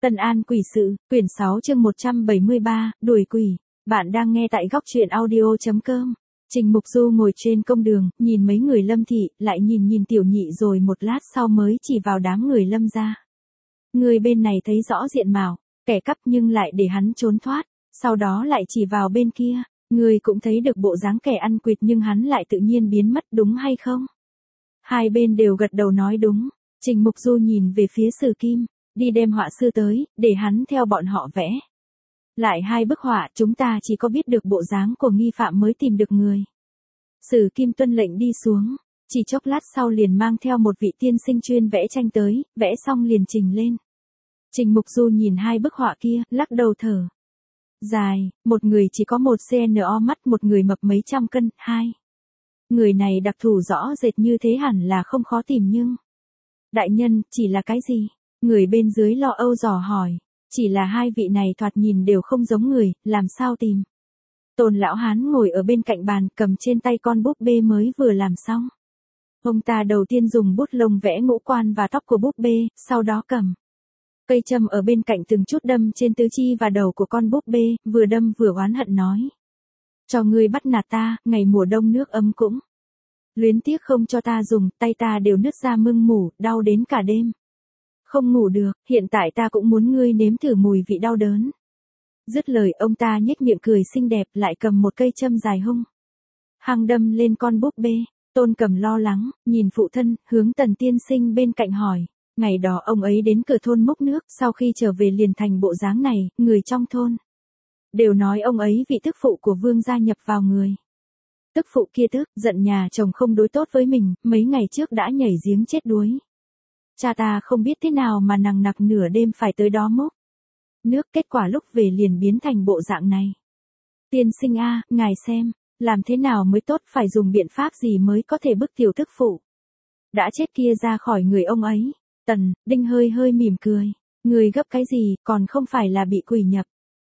Tân An quỷ sự, quyển 6 chương 173, đuổi quỷ. Bạn đang nghe tại góc truyện audio.com. Trình Mục Du ngồi trên công đường, nhìn mấy người Lâm thị, lại nhìn Tiểu Nhị rồi một lát sau mới chỉ vào đám người Lâm gia. Người bên này thấy rõ diện mạo, kẻ cắp nhưng lại để hắn trốn thoát, sau đó lại chỉ vào bên kia, người cũng thấy được bộ dáng kẻ ăn quỵt nhưng hắn lại tự nhiên biến mất, đúng hay không? Hai bên đều gật đầu nói đúng. Trình Mục Du nhìn về phía Sử Kim, đi đem họa sư tới, để hắn theo bọn họ vẽ. Lại hai bức họa, chúng ta chỉ có biết được bộ dáng của nghi phạm mới tìm được người. Sử Kim tuân lệnh đi xuống, chỉ chốc lát sau liền mang theo một vị tiên sinh chuyên vẽ tranh tới, vẽ xong liền trình lên. Trình Mục Du nhìn hai bức họa kia, lắc đầu thở dài, một người chỉ có 1 cm mắt, một người mập mấy trăm cân, hai. Người này đặc thù rõ rệt như thế hẳn là không khó tìm nhưng... Đại nhân, chỉ là cái gì? Người bên dưới lo âu dò hỏi. Chỉ là hai vị này thoạt nhìn đều không giống người, làm sao tìm? Tôn lão hán ngồi ở bên cạnh bàn, cầm trên tay con búp bê mới vừa làm xong. Ông ta đầu tiên dùng bút lông vẽ ngũ quan và tóc của búp bê, sau đó cầm cây châm ở bên cạnh từng chút đâm trên tứ chi và đầu của con búp bê, vừa đâm vừa oán hận nói. Cho ngươi bắt nạt ta, ngày mùa đông nước ấm cũng luyến tiếc không cho ta dùng, tay ta đều nứt ra mưng mủ, đau đến cả đêm. Không ngủ được, hiện tại ta cũng muốn ngươi nếm thử mùi vị đau đớn. Dứt lời ông ta nhếch miệng cười xinh đẹp, lại cầm một cây châm dài hung hăng đâm lên con búp bê. Tôn Cầm lo lắng, nhìn phụ thân, hướng Tần tiên sinh bên cạnh hỏi. Ngày đó ông ấy đến cửa thôn múc nước, sau khi trở về liền thành bộ dáng này, người trong thôn đều nói ông ấy vị tức phụ của vương gia nhập vào người. Tức phụ kia tức, giận nhà chồng không đối tốt với mình, mấy ngày trước đã nhảy giếng chết đuối. Cha ta không biết thế nào mà nằng nặc nửa đêm phải tới đó múc nước, kết quả lúc về liền biến thành bộ dạng này. Tiên sinh a, ngài xem, làm thế nào mới tốt, phải dùng biện pháp gì mới có thể bức tiểu tức phụ đã chết kia ra khỏi người ông ấy. Tần Đinh hơi mỉm cười. Người gấp cái gì, còn không phải là bị quỷ nhập.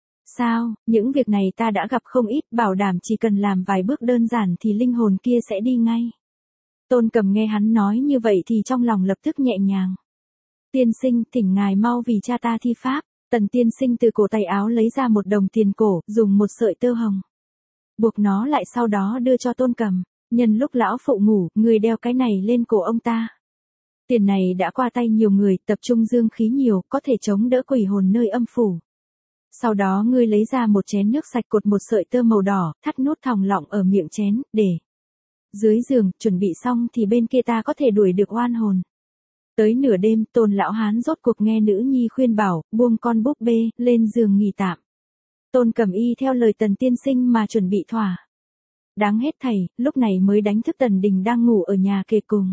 Sao, những việc này ta đã gặp không ít, bảo đảm chỉ cần làm vài bước đơn giản thì linh hồn kia sẽ đi ngay. Tôn Cầm nghe hắn nói như vậy thì trong lòng lập tức nhẹ nhàng. Tiên sinh, thỉnh ngài mau vì cha ta thi pháp. Tần tiên sinh từ cổ tay áo lấy ra một đồng tiền cổ, dùng một sợi tơ hồng buộc nó lại, sau đó đưa cho Tôn Cầm. Nhân lúc lão phụ ngủ, người đeo cái này lên cổ ông ta. Tiền này đã qua tay nhiều người, tập trung dương khí nhiều, có thể chống đỡ quỷ hồn nơi âm phủ. Sau đó ngươi lấy ra một chén nước sạch, cột một sợi tơ màu đỏ, thắt nút thòng lọng ở miệng chén, để dưới giường, chuẩn bị xong thì bên kia ta có thể đuổi được oan hồn. Tới nửa đêm, Tôn lão hán rốt cuộc nghe nữ nhi khuyên bảo, buông con búp bê, lên giường nghỉ tạm. Tôn Cầm y theo lời Tần tiên sinh mà chuẩn bị thỏa đáng hết thảy, lúc này mới đánh thức Tần Đình đang ngủ ở nhà kề cùng.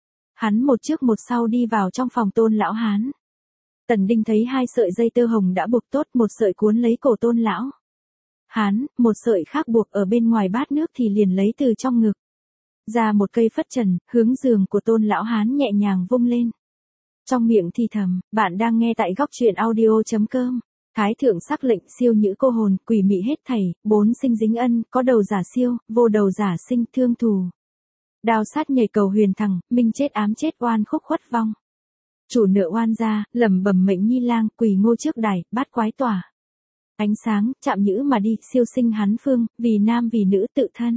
Hắn một trước một sau đi vào trong phòng Tôn lão hán. Tần Đinh thấy hai sợi dây tơ hồng đã buộc tốt, một sợi cuốn lấy cổ Tôn lão hán, một sợi khác buộc ở bên ngoài bát nước thì liền lấy từ trong ngực ra một cây phất trần, hướng giường của Tôn lão hán nhẹ nhàng vung lên. Trong miệng thì thầm, bạn đang nghe tại góc truyện audio.com. Thái thượng sắc lệnh, siêu nhữ cô hồn, quỷ mị hết thảy, 4 sinh dính ân, có đầu giả siêu, vô đầu giả sinh, thương thù. Đao sát nhảy cầu huyền thẳng, minh chết ám chết, oan khúc khuất vong. Chủ nợ oan gia, lẩm bẩm mệnh nhi lang, quỳ ngô trước đài, bát quái tỏa ánh sáng, chạm nhữ mà đi, siêu sinh hán phương, vì nam vì nữ tự thân.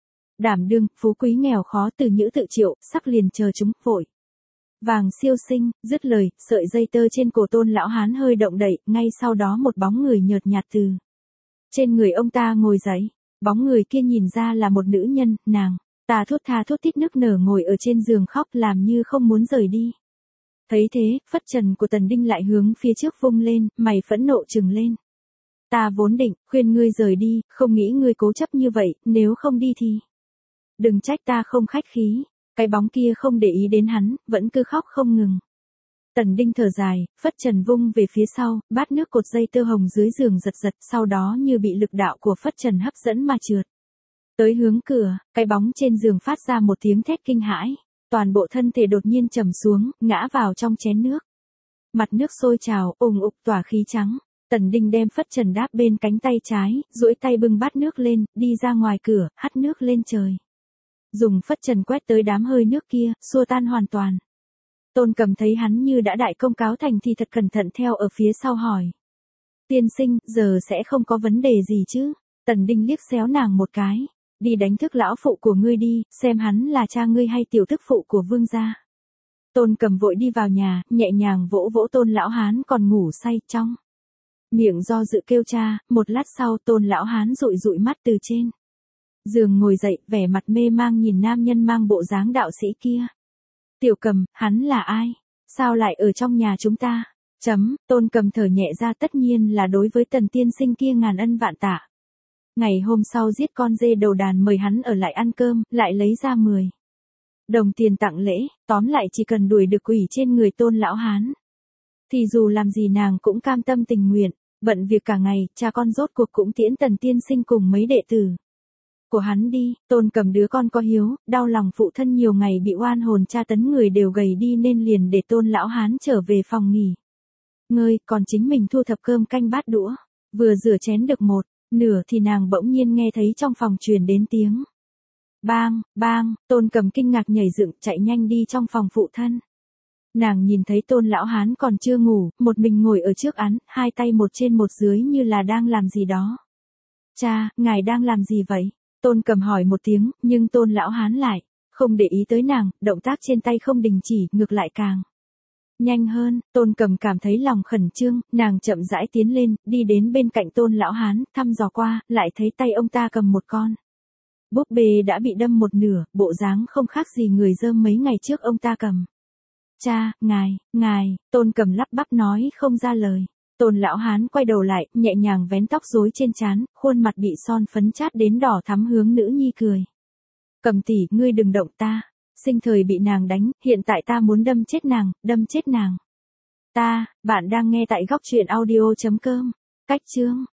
Đảm đương, phú quý nghèo khó, từ nhữ tự triệu, sắc liền chờ chúng, vội vàng siêu sinh. Dứt lời, sợi dây tơ trên cổ Tôn lão hán hơi động đậy, ngay sau đó một bóng người nhợt nhạt từ trên người ông ta ngồi dậy. Bóng người kia nhìn ra là một nữ nhân, nàng ta thút tha thút thít nức nở ngồi ở trên giường khóc, làm như không muốn rời đi. Thấy thế, phất trần của Tần Đinh lại hướng phía trước vung lên, mày phẫn nộ trừng lên. Ta vốn định khuyên ngươi rời đi, không nghĩ ngươi cố chấp như vậy, nếu không đi thì đừng trách ta không khách khí. Cái bóng kia không để ý đến hắn, vẫn cứ khóc không ngừng. Tần Đinh thở dài, phất trần vung về phía sau, bát nước cột dây tơ hồng dưới giường giật giật, sau đó như bị lực đạo của phất trần hấp dẫn mà trượt tới hướng cửa. Cái bóng trên giường phát ra một tiếng thét kinh hãi, toàn bộ thân thể đột nhiên trầm xuống, ngã vào trong chén nước. Mặt nước sôi trào, ùng ục tỏa khí trắng. Tần Đinh đem phất trần đáp bên cánh tay trái, duỗi tay bưng bát nước lên, đi ra ngoài cửa, hắt nước lên trời. Dùng phất trần quét tới đám hơi nước kia, xua tan hoàn toàn. Tôn Cầm thấy hắn như đã đại công cáo thành thì thật cẩn thận theo ở phía sau hỏi. Tiên sinh, giờ sẽ không có vấn đề gì chứ? Tần Đinh liếc xéo nàng một cái. Đi đánh thức lão phụ của ngươi đi, xem hắn là cha ngươi hay tiểu tức phụ của vương gia. Tôn Cầm vội đi vào nhà, nhẹ nhàng vỗ vỗ Tôn lão hán còn ngủ say trong miệng do dự kêu cha. Một lát sau Tôn lão hán dụi dụi mắt từ trên giường ngồi dậy, vẻ mặt mê mang nhìn nam nhân mang bộ dáng đạo sĩ kia. Tiểu Cầm, hắn là ai? Sao lại ở trong nhà chúng ta? Tôn Cầm thở nhẹ ra, tất nhiên là đối với Tần tiên sinh kia ngàn ân vạn tạ. Ngày hôm sau giết con dê đầu đàn mời hắn ở lại ăn cơm, lại lấy ra 10 đồng tiền tặng lễ, tóm lại chỉ cần đuổi được quỷ trên người Tôn lão hán thì dù làm gì nàng cũng cam tâm tình nguyện. Bận việc cả ngày, cha con rốt cuộc cũng tiễn Tần tiên sinh cùng mấy đệ tử của hắn đi. Tôn Cầm đứa con có hiếu, đau lòng phụ thân nhiều ngày bị oan hồn tra tấn người đều gầy đi nên liền để Tôn lão hán trở về phòng nghỉ ngơi, còn chính mình thu thập cơm canh bát đũa. Vừa rửa chén được một nửa thì nàng bỗng nhiên nghe thấy trong phòng truyền đến tiếng bang, bang. Tôn Cầm kinh ngạc nhảy dựng chạy nhanh đi trong phòng phụ thân. Nàng nhìn thấy Tôn lão hán còn chưa ngủ, một mình ngồi ở trước án, hai tay một trên một dưới như là đang làm gì đó. Cha, ngài đang làm gì vậy? Tôn Cầm hỏi một tiếng, nhưng Tôn lão hán lại không để ý tới nàng, động tác trên tay không đình chỉ, ngược lại càng nhanh hơn. Tôn Cầm cảm thấy lòng khẩn trương, nàng chậm rãi tiến lên, đi đến bên cạnh Tôn lão hán, thăm dò qua, lại thấy tay ông ta cầm một con búp bê đã bị đâm một nửa, bộ dáng không khác gì người dơm mấy ngày trước ông ta cầm. Cha, ngài, Tôn Cầm lắp bắp nói không ra lời. Tôn lão hán quay đầu lại, nhẹ nhàng vén tóc rối trên trán, khuôn mặt bị son phấn chát đến đỏ thắm hướng nữ nhi cười. Cầm tỷ, ngươi đừng động ta. Sinh thời bị nàng đánh, hiện tại ta muốn đâm chết nàng. Bạn đang nghe tại góc truyện audio.com. Cách chương